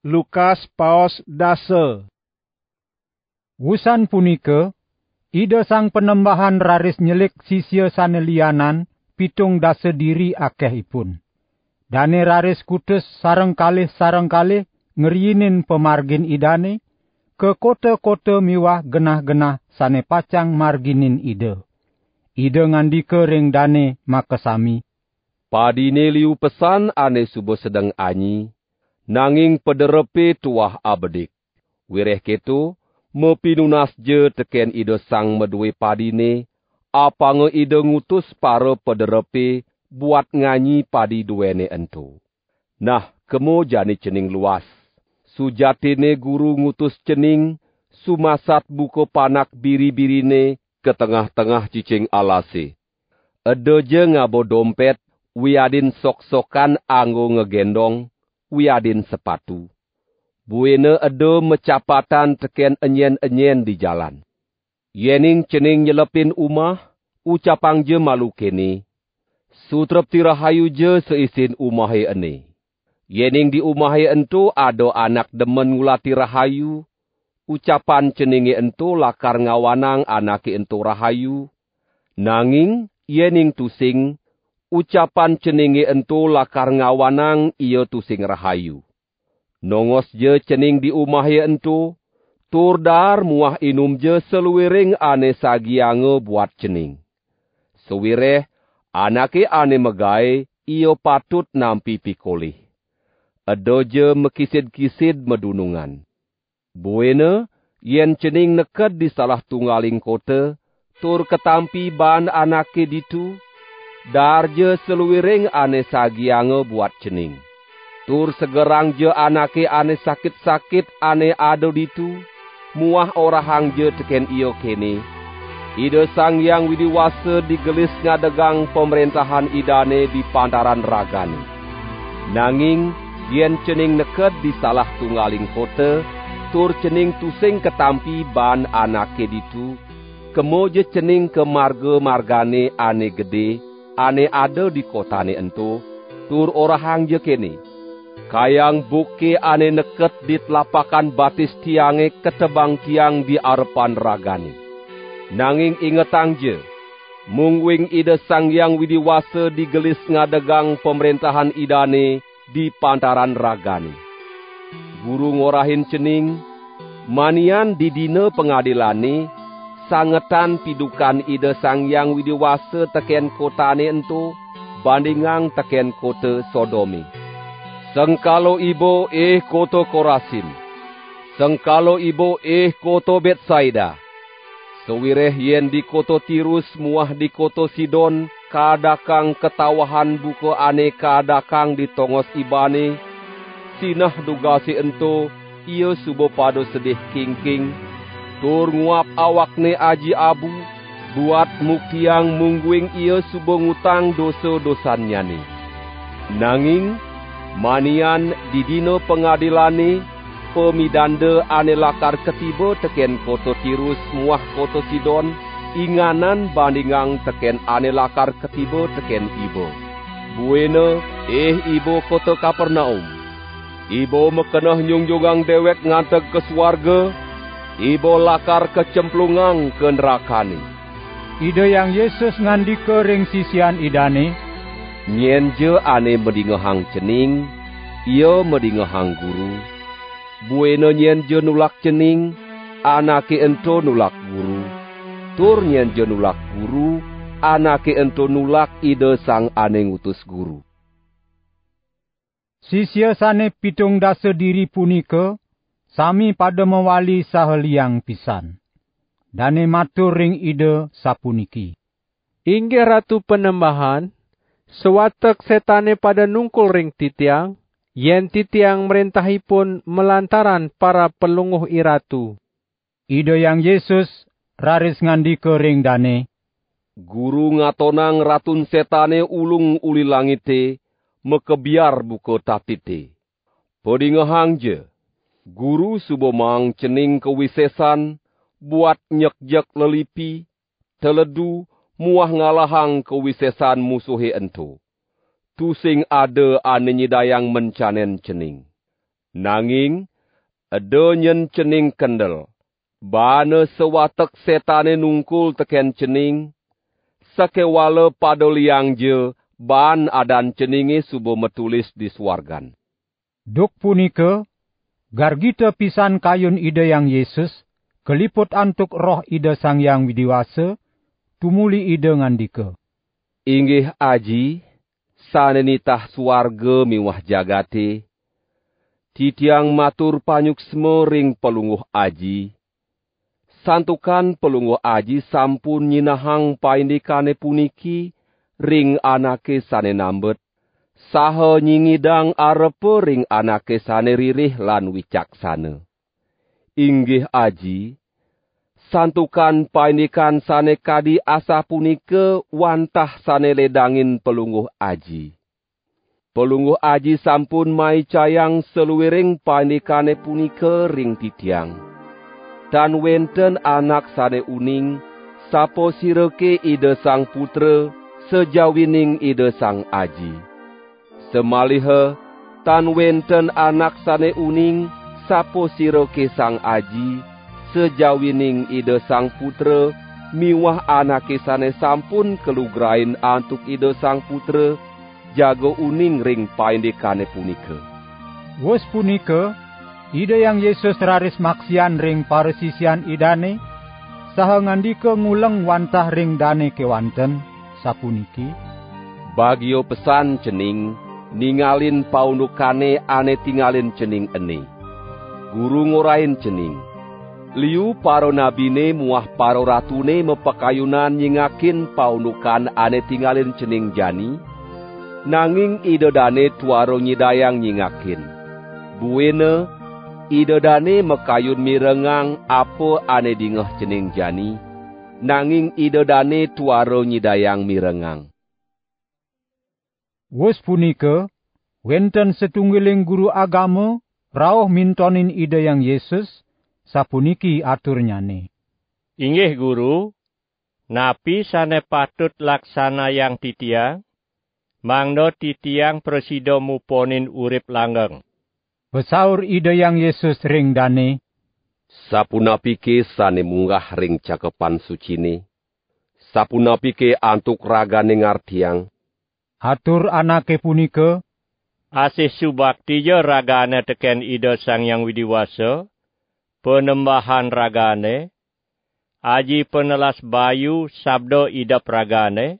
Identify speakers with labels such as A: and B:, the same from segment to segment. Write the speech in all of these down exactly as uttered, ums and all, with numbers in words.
A: Lukas paos dase. Wusan punika, ida sang penembahan raris nyelik sisya sanelianan pitung dasa diri akehipun. Dane raris kutus sareng kalih sareng kalih ngeriyinin pemargin idane, ke kota-kota miwah genah-genah sane pacang marginin ida. Ida ngandika ring dane makasami.
B: Padine liu pesan ane subo sedeng anyi, nanging pederepe tuah abedik. Wireh keto, mepinunas je teken ida sang medue padine, apange ida ngutus para pederepe buat nganyi padi duene ento. Nah, kemo jani cening luas. Sujatine guru ngutus cening, sumasat buko panak biri-birine ke tengah-tengah cicing alase. Eda je ngabo dompet, wiadin sok-sokan anggo ngegendong, wiadin sepatu. Buene eda mecapatan teken enyen-enyen di jalan. Yening cening nyelepin umah, ucapang je malu kene. Sutrep tirahayu je seisin umahe ene. Yening di umahe ento ado anak demen ngulati rahayu, ucapan ceninge ento lakar ngawanang anake ento rahayu. Nanging, yening tusing, ucapan ceninge ento lakar ngawanang iyo tusing rahayu. Nongos je cening di umahe ento, tur dar muah inum je seluwiring ane sagiange buat cening. Sewireh, anake ane megae, iyo patut nampi pikolih. Edo je mekisid-kisid medunungan. Buene, yen cening neked di salah tunggaling kota, tur ketampi ban anake ditu, dar je seluwiring ane sagiange buat cening. Tur segerang je anake ane sakit-sakit ane ado ditu, muah orahang je teken iyo kene. Ida Sang Hyang Widiwasa digelis ngadegang pemerintahan idane di pantaran ragane. Nanging, yen cening neked di salah tunggaling kota, tur cening tusing ketampi ban anake ditu, kemo je cening ke marga-margane ane gede, ane ada di kotane ento, tur orahang je kene. Kayang buke ane neket di telapakan batis tiange ketebang tiang di arepan ragane. Nanging ingetang je, mungwing ida Sang Hyang Widiwasa digelis ngadegang pemerintahan idane di pantaran ragane. Guru ngorahin cening, manian di dina pengadilane, sangetan pidukan ida Sang Hyang Widiwasa teken kotane ento, bandingang teken kota Sodome. Sengkalo ibo eh kota Korasin, sengkalo ibo eh kota Betsaida. Sewireh yen di kota Tirus muah di kota Sidon, kadakang ketawahan buko ane kadakang di tongos ibane, sinah dugasi ento, ia subo pado sedih king-king, tur nguap awakne aji abu, buat muktiang mungguing ia subo ngutang dosa-dosanyane. Nanging, manian di dino pengadilane, pemidanda ane lakar ketiba teken kota Tirus muah kota Sidon, inganan bandingang teken ane lakar ketiba teken ibo. Buena, eh ibo kota Kapernaum. Ibo mekenah nyungjongang dewek nganteg ke swarga, ibo lakar kecemplungang ke nerakane.
A: Ida Yang Yesus ngandika ring sisian idane,
B: nyen je ane medingehang cening, ia medingehang guru. Buena nyen je nulak cening, anake ento nulak guru. Tur nyen je nulak guru, anake ento nulak ida sang ane ngutus guru.
A: Sisya sane pitung dasa diri punika, sami pada mewali saheliang pisan. Dane matur ring ida sapuniki.
C: Inggih Ratu Penembahan, sewatek setane pada nungkul ring titiang, yen titiang merintahipun melantaran para pelunguh iratu.
A: Ida Yang Yesus raris ngandika ring dane,
B: Guru ngatonang ratun setane ulung uli langite, mekebiar buko tatite. Pedingehang je, guru subo mang cening kewisesan, buat nyek-jek lelipi, teledu, muah ngalahang kewisesan musuhe ento. Tusing ada ane nyidayang mencanen cening. Nanging, edo nyen cening kendel, bana sewatek setane nungkul teken cening, sakewala pada liang je, ban adan ceninge subo metulis di swargan.
A: Duk punika, gargita pisan kayun Ida Yang Yesus, keliput antuk roh Ida Sang Yang Widiwasa, tumuli Ida ngandika.
B: Inggih aji, sanenitah swarga miwah jagate, titiang matur panyuksma ring pelungguh aji, santukan pelungguh aji sampun nyinahang paindikane puniki, ring anake sane nambet, saha nyingidang arepe ring anake sane ririh lan wicaksana. Inggih aji, santukan paindikan sane kadi asa punika wantah sane ledangin pelungguh aji. Pelungguh aji sampun mai cayang seluwiring paindikane punika ring titiang. Dan wenten anak sane uning, sapo sireke Ida Sang Putra, sejawining Ida Sang Aji. Semaliha, tan wenten anak sane uning, sapo sireke Sang Aji, sejawining Ida Sang Putra, miwah anake sane sampun kelugrain antuk Ida Sang Putra, jago uning ring paindikane punika.
A: Wus punika, Ida Yang Yesus raris maksian ring paresisian idane, saha ngandika nguleng wantah ring dane kewanten, sapuniki.
B: Bagio pesan cening, ningalin paundukane ane tingalin cening ene. Guru ngorain cening. Liu paro nabine muah paro ratune mepakayunan nyingakin paundukan ane tingalin cening jani, nanging Ida dane tuaro nyidayang nyingakin. Buena, Ida dane mekayun mirengang apa ane dingeh cening jani, nanging Ida dane tuaro nyidayang mirengang.
A: Wus punika, wenten setunggiling guru agama, rauh mintonin Ida Yang Yesus, sapuniki aturnyane.
D: Inggih guru, napi sane patut laksana yang titiang, mangdo titiang presido muponin urip langgeng.
A: Besaur Ida Yang Yesus ring dane.
B: Sapunapike sane munggah ring cakepan sucine, sapunapike antuk ragane ngartiang.
A: Atur anake punika,
D: asih subakti je ragane teken Ida Sang Yang Widiwasa, penembahan ragane, aji penelas bayu sabdo idap ragane,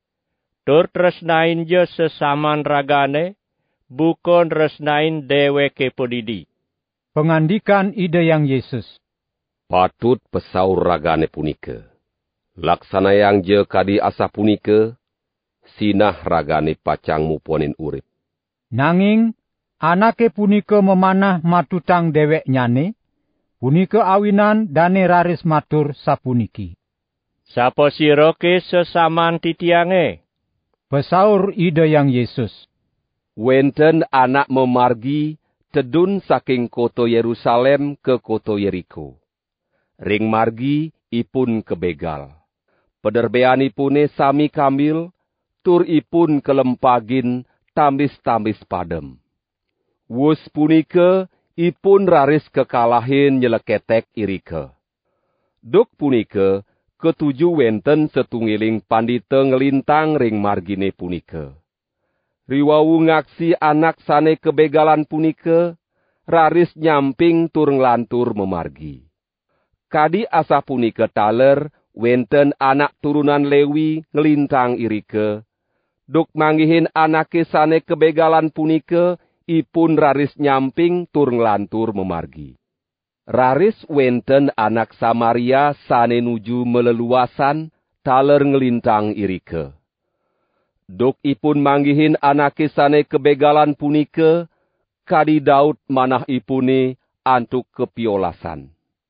D: tur tresnain je sesaman ragane, bukan resnain deweke podidi.
A: Pengandikan Ida Yang Yesus.
B: Patut pesaur ragane punika. Laksana yang je kadi asa punika, sinah ragane pacang muponin urip.
A: Nanging, anake punika memanah matutang dewek nyane, punika awinan dane raris matur sapuniki.
D: Sapa siroke sesaman titiange?
A: Pesaur Ida Yang Yesus.
B: Wenten anak memargi tedun saking koto Yerusalem ke koto Yeriko. Ring margi ipun kebegal. Pederbeanipune sami kambil, tur ipun kelempagin tambis-tambis padem. Wus punika ipun raris kekalahin nyeleketek irika. Duk punika ketuju wenten setunggiling pandita ngelintang ring margine punika. Riwawu ngaksi anak sane kebegalan punika, raris nyamping tur nglantur memargi. Kadi asa punika taler, wenten anak turunan Lewi ngelintang irika. Duk manggihin anake sane kebegalan punika, ipun raris nyamping tur nglantur memargi. Raris wenten anak Samaria sane nuju meleluasan, taler ngelintang irika. Duk ipun manggihin anake sane kebegalan punika, kadi Daud manah ipune antuk kepiolasan.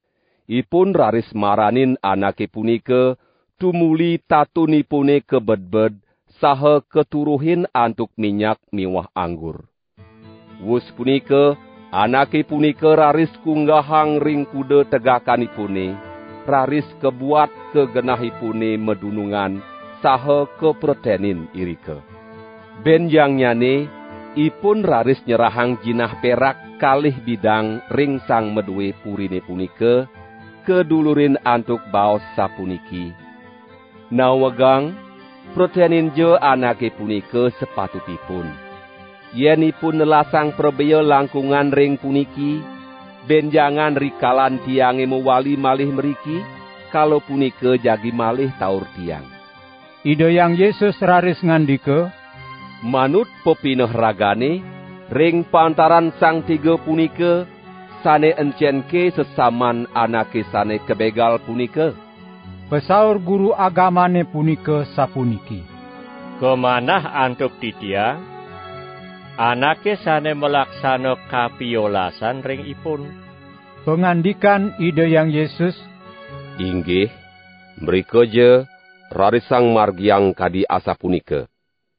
B: Ipun raris maranin anake punika, tumuli tatunipune kebed-bed, saha keturuhin antuk minyak miwah anggur. Wus punika, anake punika raris kunggahang ring kuda tegakanipune, raris kebuat kegenahipune medunungan, saha kepretenin irika. Ben yang nyane, ipun raris nyerahang jinah perak kalih bidang ring sang medue purine punika, kedulurin antuk baos sapuniki. Nawegang, protenin jo anake punika sepatutipun. Yenipun nelasang prebeya langkungan ring puniki, benjangan rikalan tiange mewali malih meriki, kalau punika jagi malih taur tiang.
A: Ida Yang Yesus raris ngandika,
B: manut pepineh ragane, ring pantaran sang tiga punika, sane encenke sesaman anake sane kebegal punika.
A: Pesaur guru agamane punika sapuniki.
D: Kemanah antuk titiang, anake sane melaksana kapiolasan ring ipun.
A: Pengandikan Ida Yang Yesus,
B: inggih, mriko je rarisang margiang kadi asa punika.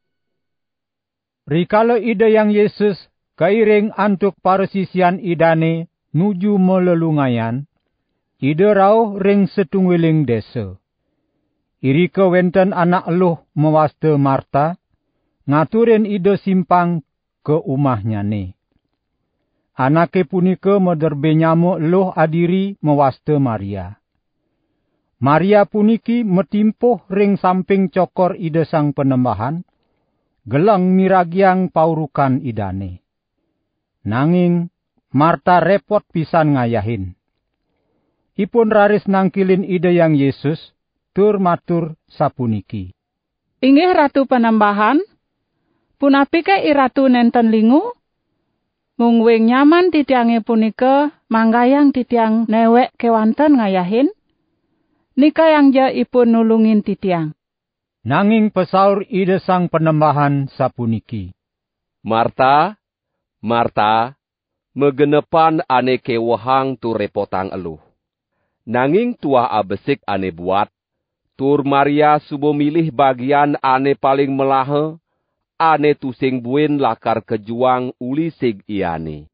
A: Rikala Ida Yang Yesus kairing antuk paresisian idane nuju melelungayan, Ida rauh ring setungwiling desa. Irika wenten anak eluh mewaste Marta, ngaturin Ida simpang ke umahnya ne. Anake punika moderbe nyamuk eluh adiri mewaste Maria. Maria puniki metimpuh ring samping cokor Ida Sang Penembahan, gelang miragiang paurukan idane. Nanging Marta repot pisan ngayahin. Ipun raris nangkilin Ida Yang Yesus, tur matur sapuniki.
E: Inggih Ratu Penembahan, punapike iratu nenten lingu? Mungwing nyaman titiange punika manggayang titiang newek kewanten ngayahin? Nika yang ja ipun nulungin titiang.
A: Nanging pesaur Ida Sang Penembahan sapuniki.
B: Marta, Marta, megenepan ane kewahang tu repotang eluh. Nanging tuah abesik ane buat, tur Maria subo milih bagian ane paling melahe, ane tusing buen lakar kejuang uli sig iane.